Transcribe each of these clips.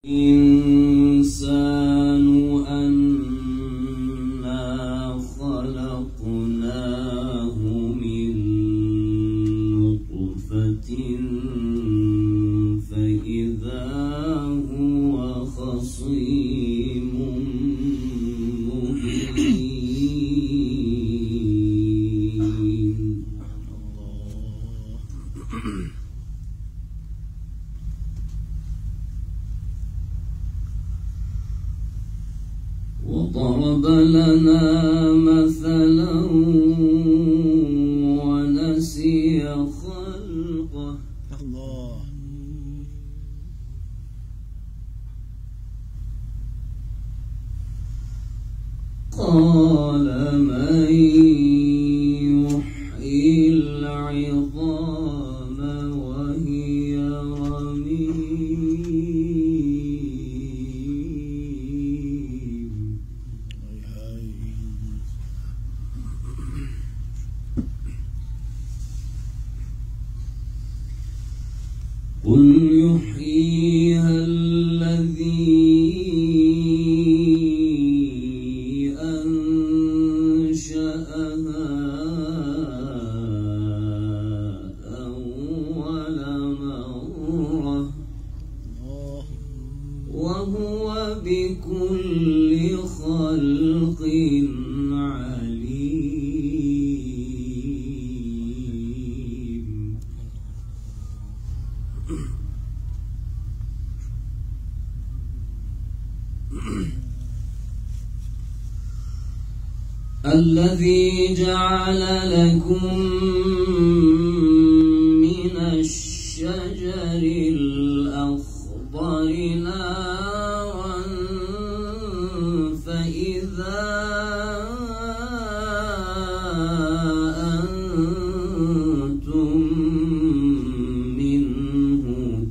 الإنسان أنا خلقناه من نطفة فإذا هو خصيم مبين. وضرب لنا مثلا ونسي خلقه. الله. قال من يحيي العظام وهي رميم. قل يحييها الذي أنشأها أول مرة وهو بكل خلق عليم. الذي جعل لكم من الشجر الأخضر نارا فإذا أنتم منه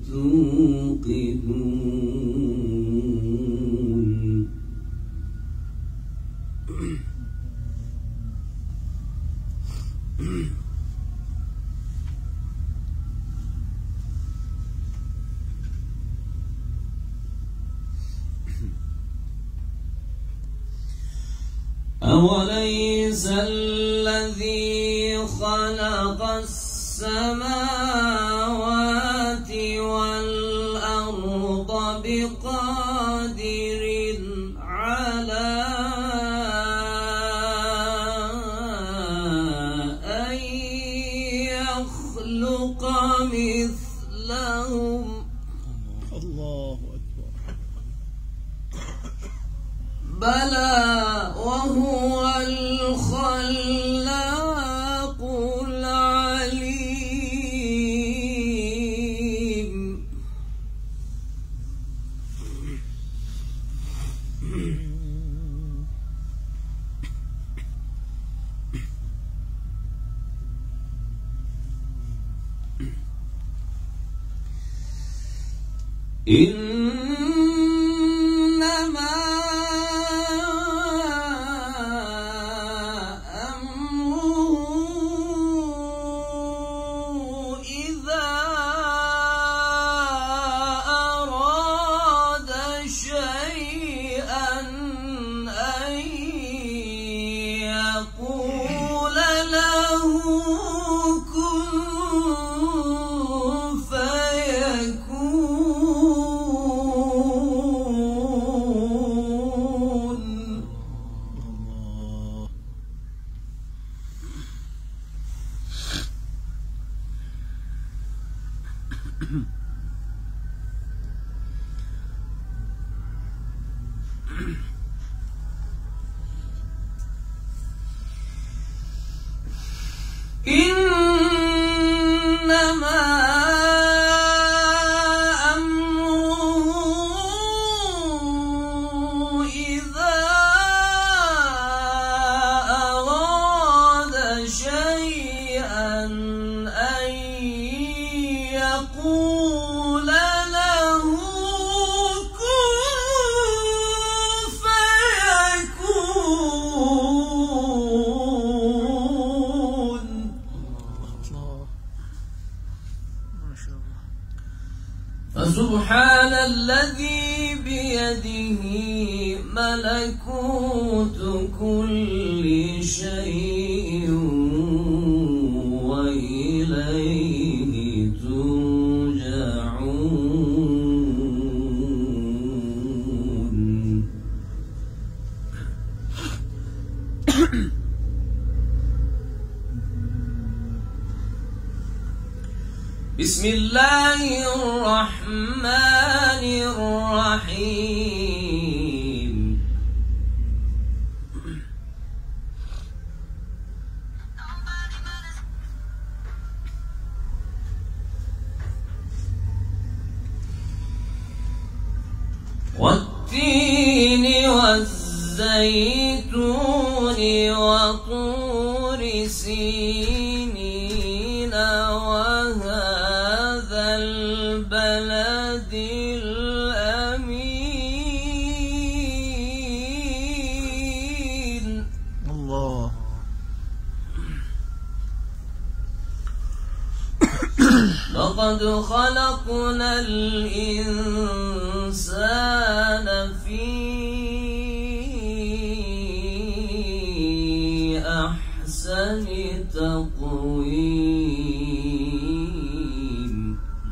توقدون. أوليس الذي خلق السماوات والأرض بقادر على أن يخلق مثلهم؟ الله أكبر. بلى وهو الخلاق العليم. إنما أمره إذا أراد شيئا أن يقول له كن إنما أمره إذا أراد شيئا أن يقول له كن فيكون. فسبحان الذي بيده ملكوت كل شيء وإليه ترجعون. بسم الله الرحمن الرحيم. والتين والزيتون وطور سينين وهذا البلد الأمين. الله. لقد خلقنا الإنسان في أحسن تقويم.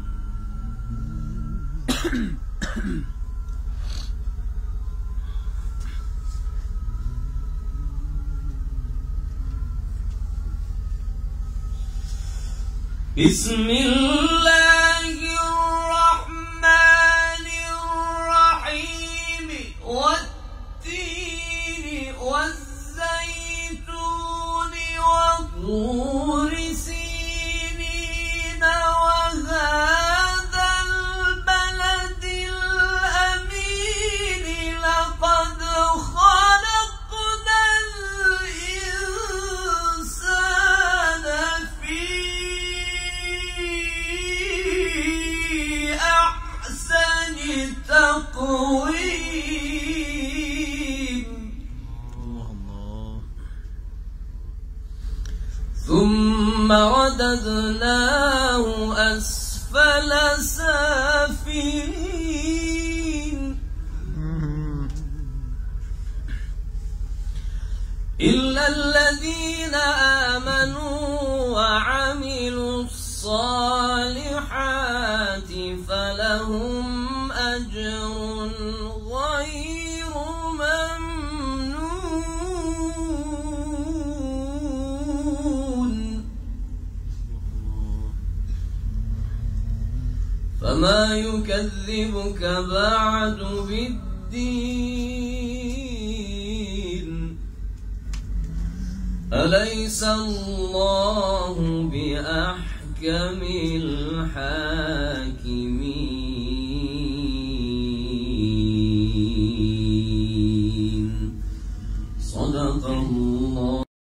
بسم الله الرحمن الرحيم. والتين والزيتون وطور سينين وهذا البلد الأمين. لقد خلقنا الإنسان في أحسن تقويم. الله. ثم رددناه أسفل سافلين. إلا الذين آمنوا وعملوا الصالحات فلهم أجر غير ممنون. فما يكذبك بعد بالدين. أليس الله بأحكم الحاكمين.